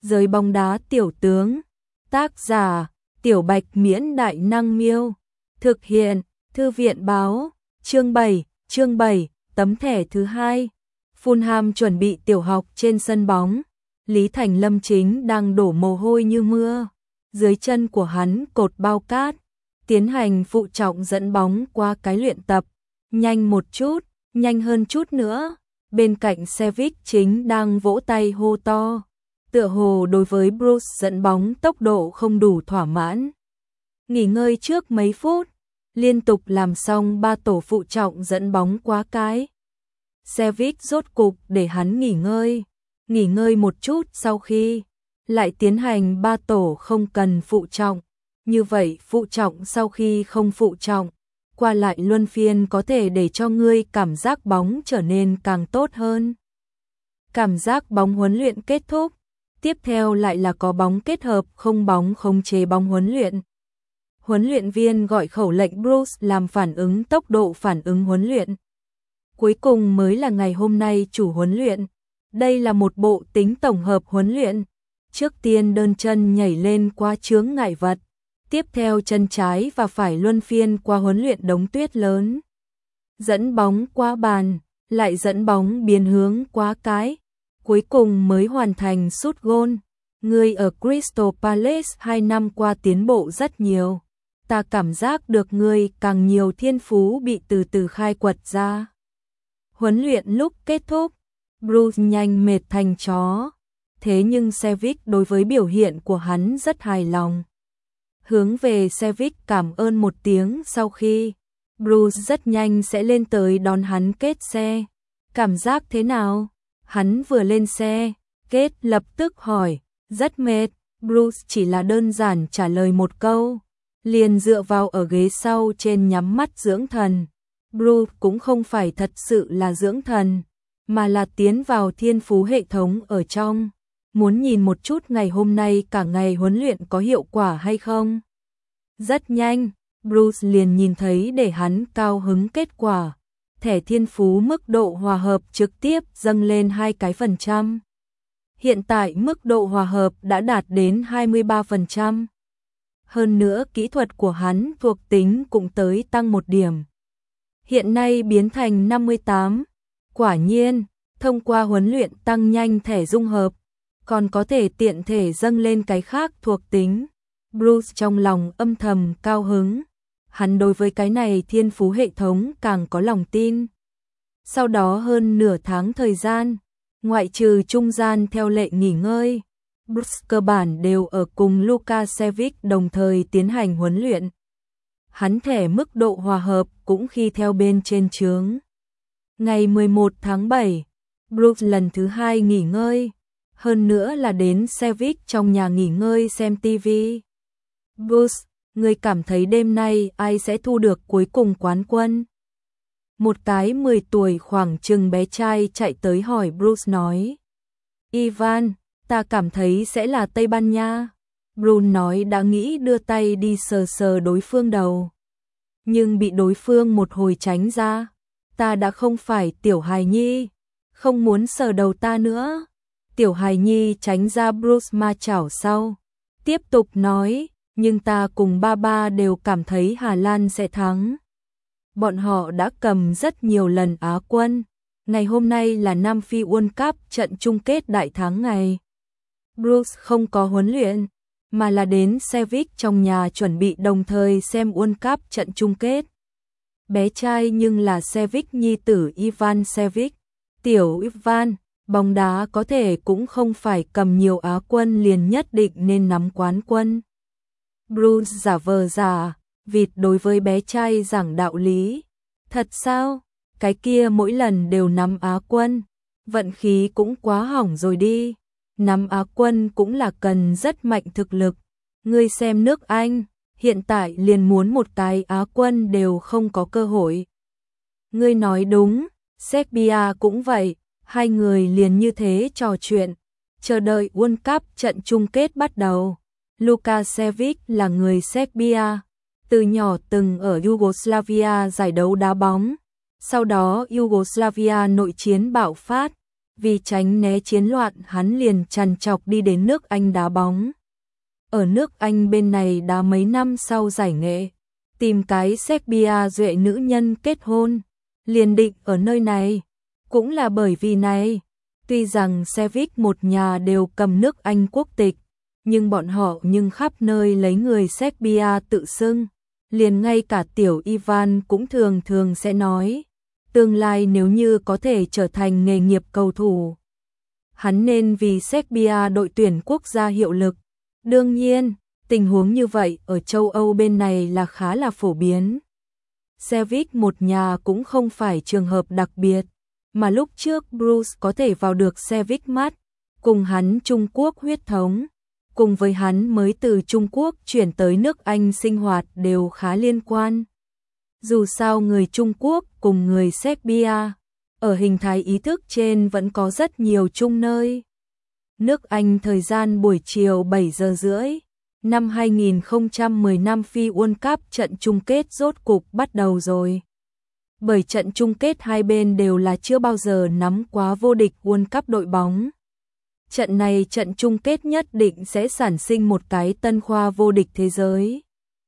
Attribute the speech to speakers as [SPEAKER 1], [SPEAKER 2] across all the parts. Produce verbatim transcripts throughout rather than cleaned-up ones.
[SPEAKER 1] Giới bóng đá tiểu tướng. Tác giả: Tiểu Bạch Miễn Đại Năng Miêu. Thực hiện: Thư viện báo. Chương bảy, chương bảy, tấm thẻ thứ hai. Fulham chuẩn bị tiểu học trên sân bóng. Lý Thành Lâm chính đang đổ mồ hôi như mưa. Dưới chân của hắn cột bao cát, tiến hành phụ trọng dẫn bóng qua cái luyện tập. Nhanh một chút, nhanh hơn chút nữa. Bên cạnh Sevic chính đang vỗ tay hô to. Tựa hồ đối với Bruce dẫn bóng tốc độ không đủ thỏa mãn. Nghỉ ngơi trước mấy phút, liên tục làm xong ba tổ phụ trọng dẫn bóng quá cái. Sevic rốt cục để hắn nghỉ ngơi. Nghỉ ngơi một chút sau khi lại tiến hành ba tổ không cần phụ trọng. Như vậy phụ trọng sau khi không phụ trọng, qua lại luân phiên có thể để cho ngươi cảm giác bóng trở nên càng tốt hơn. Cảm giác bóng huấn luyện kết thúc, tiếp theo lại là có bóng kết hợp không bóng khống chế bóng huấn luyện. Huấn luyện viên gọi khẩu lệnh Bruce làm phản ứng tốc độ phản ứng huấn luyện. Cuối cùng mới là ngày hôm nay chủ huấn luyện. Đây là một bộ tính tổng hợp huấn luyện. Trước tiên đơn chân nhảy lên qua chướng ngại vật. Tiếp theo chân trái và phải luân phiên qua huấn luyện đống tuyết lớn. Dẫn bóng qua bàn, lại dẫn bóng biến hướng qua cái. Cuối cùng mới hoàn thành sút gôn. Người ở Crystal Palace hai năm qua tiến bộ rất nhiều. Ta cảm giác được người càng nhiều thiên phú bị từ từ khai quật ra. Huấn luyện lúc kết thúc, Bruce nhanh mệt thành chó. Thế nhưng Sevic đối với biểu hiện của hắn rất hài lòng. Hướng về Sevic cảm ơn một tiếng sau khi Bruce rất nhanh sẽ lên tới đón hắn kết xe. Cảm giác thế nào? Hắn vừa lên xe, kết lập tức hỏi. Rất mệt. Bruce chỉ là đơn giản trả lời một câu, liền dựa vào ở ghế sau trên nhắm mắt dưỡng thần. Bruce cũng không phải thật sự là dưỡng thần, mà là tiến vào thiên phú hệ thống ở trong. Muốn nhìn một chút ngày hôm nay cả ngày huấn luyện có hiệu quả hay không. Rất nhanh, Bruce liền nhìn thấy để hắn cao hứng kết quả. Thẻ thiên phú mức độ hòa hợp trực tiếp dâng lên hai cái phần trăm. Hiện tại mức độ hòa hợp đã đạt đến hai mươi ba phần trăm. Hơn nữa kỹ thuật của hắn thuộc tính cũng tới tăng một điểm. Hiện nay biến thành năm mươi tám. Quả nhiên, thông qua huấn luyện tăng nhanh thẻ dung hợp, còn có thể tiện thể dâng lên cái khác thuộc tính. Bruce trong lòng âm thầm cao hứng. Hắn đối với cái này thiên phú hệ thống càng có lòng tin. Sau đó hơn nửa tháng thời gian, ngoại trừ trung gian theo lệ nghỉ ngơi, Bruce cơ bản đều ở cùng Luka Sevic đồng thời tiến hành huấn luyện. Hắn thẻ mức độ hòa hợp cũng khi theo bên trên chướng. Ngày mười một tháng bảy, Bruce lần thứ hai nghỉ ngơi, hơn nữa là đến Sevic trong nhà nghỉ ngơi xem ti vi. Bruce, người cảm thấy đêm nay ai sẽ thu được cuối cùng quán quân? Một cái mười tuổi khoảng chừng bé trai chạy tới hỏi Bruce nói. Ivan, ta cảm thấy sẽ là Tây Ban Nha. Bruce nói đã nghĩ đưa tay đi sờ sờ đối phương đầu, nhưng bị đối phương một hồi tránh ra. Ta đã không phải tiểu hài nhi, không muốn sờ đầu ta nữa. Tiểu hài nhi tránh ra Bruce ma chảo sau. Tiếp tục nói, nhưng ta cùng ba ba đều cảm thấy Hà Lan sẽ thắng. Bọn họ đã cầm rất nhiều lần Á quân. Ngày hôm nay là Nam Phi World Cup trận chung kết đại thắng ngày. Bruce không có huấn luyện, mà là đến Sevic trong nhà chuẩn bị đồng thời xem World Cup trận chung kết. Bé trai nhưng là Sevic nhi tử Ivan Sevic. Tiểu Ivan, bóng đá có thể cũng không phải cầm nhiều Á quân liền nhất định nên nắm quán quân. Bruce giả vờ giả vịt đối với bé trai giảng đạo lý. Thật sao? Cái kia mỗi lần đều nắm Á quân. Vận khí cũng quá hỏng rồi đi. Nắm Á quân cũng là cần rất mạnh thực lực. Ngươi xem nước Anh, hiện tại liền muốn một cái Á quân đều không có cơ hội. Ngươi nói đúng, Serbia cũng vậy. Hai người liền như thế trò chuyện, chờ đợi World Cup trận chung kết bắt đầu. Luka Sevic là người Serbia, từ nhỏ từng ở Yugoslavia giải đấu đá bóng. Sau đó Yugoslavia nội chiến bạo phát, Vì tránh né chiến loạn, hắn liền trằn trọc đi đến nước Anh đá bóng. Ở nước Anh bên này đá mấy năm sau giải nghệ, tìm cái Serbia duệ nữ nhân kết hôn, liền định ở nơi này. Cũng là bởi vì này, tuy rằng Sevic một nhà đều cầm nước Anh quốc tịch, nhưng bọn họ nhưng khắp nơi lấy người Serbia tự xưng. Liền ngay cả tiểu Ivan cũng thường thường sẽ nói, tương lai nếu như có thể trở thành nghề nghiệp cầu thủ, hắn nên vì Serbia đội tuyển quốc gia hiệu lực. Đương nhiên, tình huống như vậy ở châu Âu bên này là khá là phổ biến. Sevic một nhà cũng không phải trường hợp đặc biệt, mà lúc trước Bruce có thể vào được Sevic mắt, cùng hắn Trung Quốc huyết thống, cùng với hắn mới từ Trung Quốc chuyển tới nước Anh sinh hoạt đều khá liên quan. Dù sao người Trung Quốc cùng người Serbia, ở hình thái ý thức trên vẫn có rất nhiều chung nơi. Nước Anh thời gian buổi chiều bảy giờ rưỡi, năm hai nghìn không trăm mười lăm FIFA World Cup trận chung kết rốt cục bắt đầu rồi. Bởi trận chung kết hai bên đều là chưa bao giờ nắm quá vô địch World Cup đội bóng. Trận này trận chung kết nhất định sẽ sản sinh một cái tân khoa vô địch thế giới.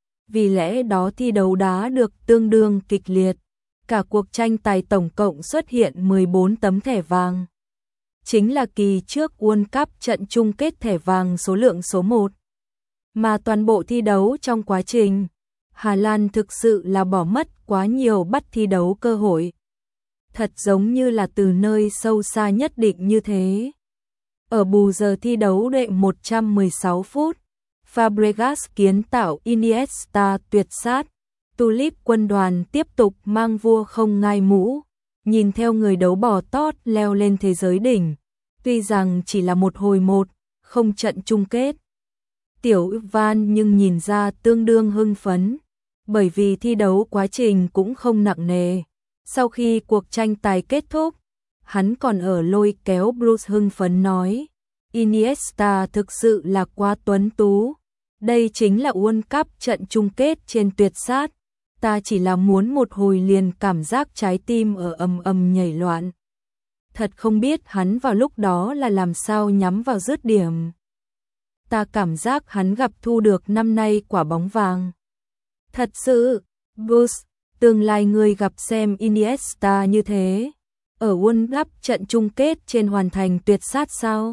[SPEAKER 1] Vì lẽ đó thi đấu đá được tương đương kịch liệt. Cả cuộc tranh tài tổng cộng xuất hiện mười bốn tấm thẻ vàng. Chính là kỳ trước World Cup trận chung kết thẻ vàng số lượng số một. Mà toàn bộ thi đấu trong quá trình, Hà Lan thực sự là bỏ mất quá nhiều bắt thi đấu cơ hội. Thật giống như là từ nơi sâu xa nhất định như thế. Ở bù giờ thi đấu đệ một trăm mười sáu phút, Fabregas kiến tạo Iniesta tuyệt sát, Tulip quân đoàn tiếp tục mang vua không ngai mũ, nhìn theo người đấu bò tót leo lên thế giới đỉnh. Tuy rằng chỉ là một hồi một, không trận chung kết. Tiểu Ivan nhưng nhìn ra tương đương hưng phấn, bởi vì thi đấu quá trình cũng không nặng nề. Sau khi cuộc tranh tài kết thúc, hắn còn ở lôi kéo Bruce hưng phấn nói, Iniesta thực sự là quá tuấn tú. Đây chính là World Cup trận chung kết trên tuyệt sát. Ta chỉ là muốn một hồi liền cảm giác trái tim ở ầm ầm nhảy loạn. Thật không biết hắn vào lúc đó là làm sao nhắm vào dứt điểm. Ta cảm giác hắn gặp thu được năm nay quả bóng vàng. Thật sự, Bruce, tương lai người gặp xem Iniesta như thế. Ở World Cup trận chung kết trên hoàn thành tuyệt sát sao?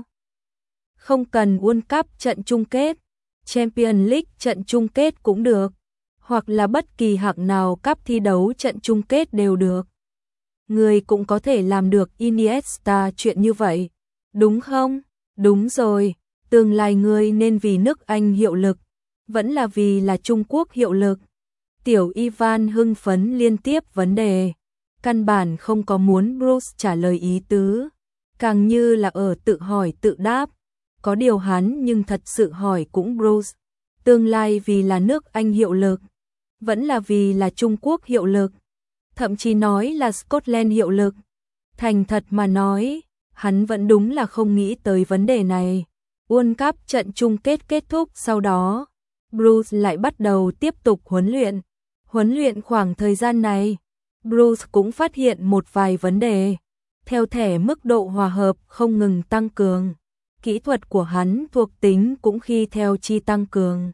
[SPEAKER 1] Không cần World Cup trận chung kết, Champions League trận chung kết cũng được, hoặc là bất kỳ hạng nào cấp thi đấu trận chung kết đều được. Người cũng có thể làm được Iniesta chuyện như vậy, đúng không? Đúng rồi, tương lai người nên vì nước Anh hiệu lực, vẫn là vì là Trung Quốc hiệu lực. Tiểu Ivan hưng phấn liên tiếp vấn đề, căn bản không có muốn Bruce trả lời ý tứ, càng như là ở tự hỏi tự đáp. Có điều hắn nhưng thật sự hỏi cũng Bruce, tương lai vì là nước Anh hiệu lực, vẫn là vì là Trung Quốc hiệu lực, thậm chí nói là Scotland hiệu lực. Thành thật mà nói, hắn vẫn đúng là không nghĩ tới vấn đề này. World Cup trận chung kết kết thúc sau đó, Bruce lại bắt đầu tiếp tục huấn luyện. Huấn luyện khoảng thời gian này, Bruce cũng phát hiện một vài vấn đề. Theo thẻ mức độ hòa hợp không ngừng tăng cường, kỹ thuật của hắn thuộc tính cũng khi theo chi tăng cường.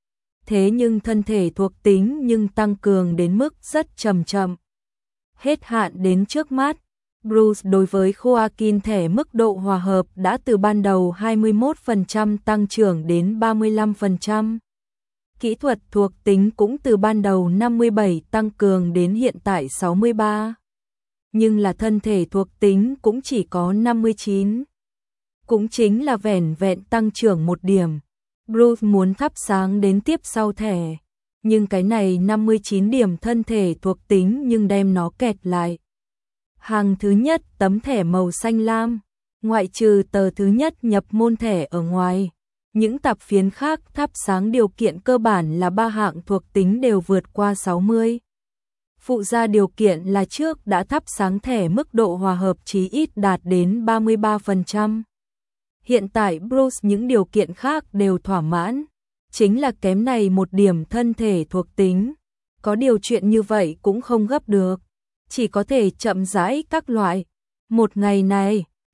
[SPEAKER 1] Thế nhưng thân thể thuộc tính nhưng tăng cường đến mức rất chậm chậm. Hết hạn đến trước mắt, Bruce đối với Joaquin thẻ mức độ hòa hợp đã từ ban đầu hai mươi mốt phần trăm tăng trưởng đến ba mươi lăm phần trăm. Kỹ thuật thuộc tính cũng từ ban đầu năm mươi bảy tăng cường đến hiện tại sáu mươi ba. Nhưng là thân thể thuộc tính cũng chỉ có năm mươi chín. Cũng chính là vẻn vẹn tăng trưởng một điểm. Bruce muốn thắp sáng đến tiếp sau thẻ, nhưng cái này năm mươi chín điểm thân thể thuộc tính nhưng đem nó kẹt lại. Hàng thứ nhất tấm thẻ màu xanh lam, ngoại trừ tờ thứ nhất nhập môn thẻ ở ngoài, những tạp phiến khác thắp sáng điều kiện cơ bản là ba hạng thuộc tính đều vượt qua sáu mươi. Phụ gia điều kiện là trước đã thắp sáng thẻ mức độ hòa hợp chí ít đạt đến ba mươi ba phần trăm. Hiện tại Bruce những điều kiện khác đều thỏa mãn, chính là kém này một điểm thân thể thuộc tính. Có điều chuyện như vậy cũng không gấp được, chỉ có thể chậm rãi các loại. Một ngày này,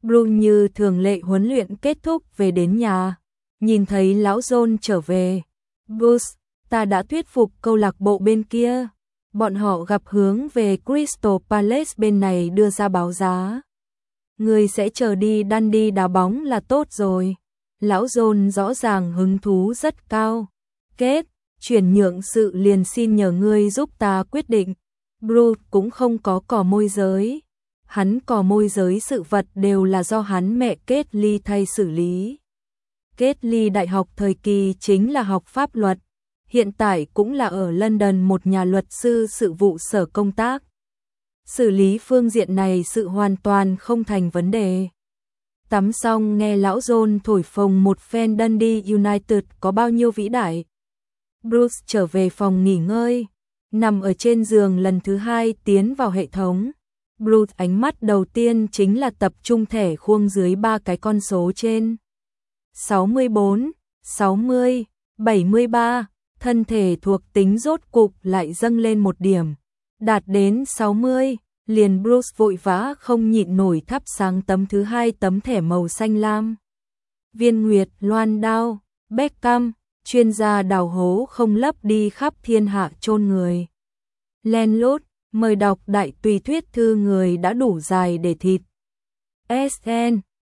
[SPEAKER 1] Bruce như thường lệ huấn luyện kết thúc về đến nhà, nhìn thấy lão John trở về. Bruce, ta đã thuyết phục câu lạc bộ bên kia. Bọn họ gặp hướng về Crystal Palace bên này đưa ra báo giá. Người sẽ chờ đi Dundee đá bóng là tốt rồi. Lão John rõ ràng hứng thú rất cao. Kết, chuyển nhượng sự liền xin nhờ ngươi giúp ta quyết định. Bruce cũng không có cò môi giới. Hắn cò môi giới sự vật đều là do hắn mẹ Kết Ly thay xử lý. Kết Ly đại học thời kỳ chính là học pháp luật. Hiện tại cũng là ở London một nhà luật sư sự vụ sở công tác. Xử lý phương diện này sự hoàn toàn không thành vấn đề. Tắm xong nghe lão John thổi phồng một phen Dundee United có bao nhiêu vĩ đại. Bruce trở về phòng nghỉ ngơi, nằm ở trên giường lần thứ hai tiến vào hệ thống. Bruce ánh mắt đầu tiên chính là tập trung thẻ khuôn dưới ba cái con số trên. sáu mươi bốn, sáu mươi, bảy mươi ba, thân thể thuộc tính rốt cục lại dâng lên một điểm. Đạt đến sáu mươi, liền Bruce vội vã không nhịn nổi thắp sáng tấm thứ hai tấm thẻ màu xanh lam. Viên Nguyệt, Loan Đao, Beckham, chuyên gia đào hố không lấp đi khắp thiên hạ chôn người. Len lút, mời đọc đại tùy thuyết thư người đã đủ dài để thịt. ét en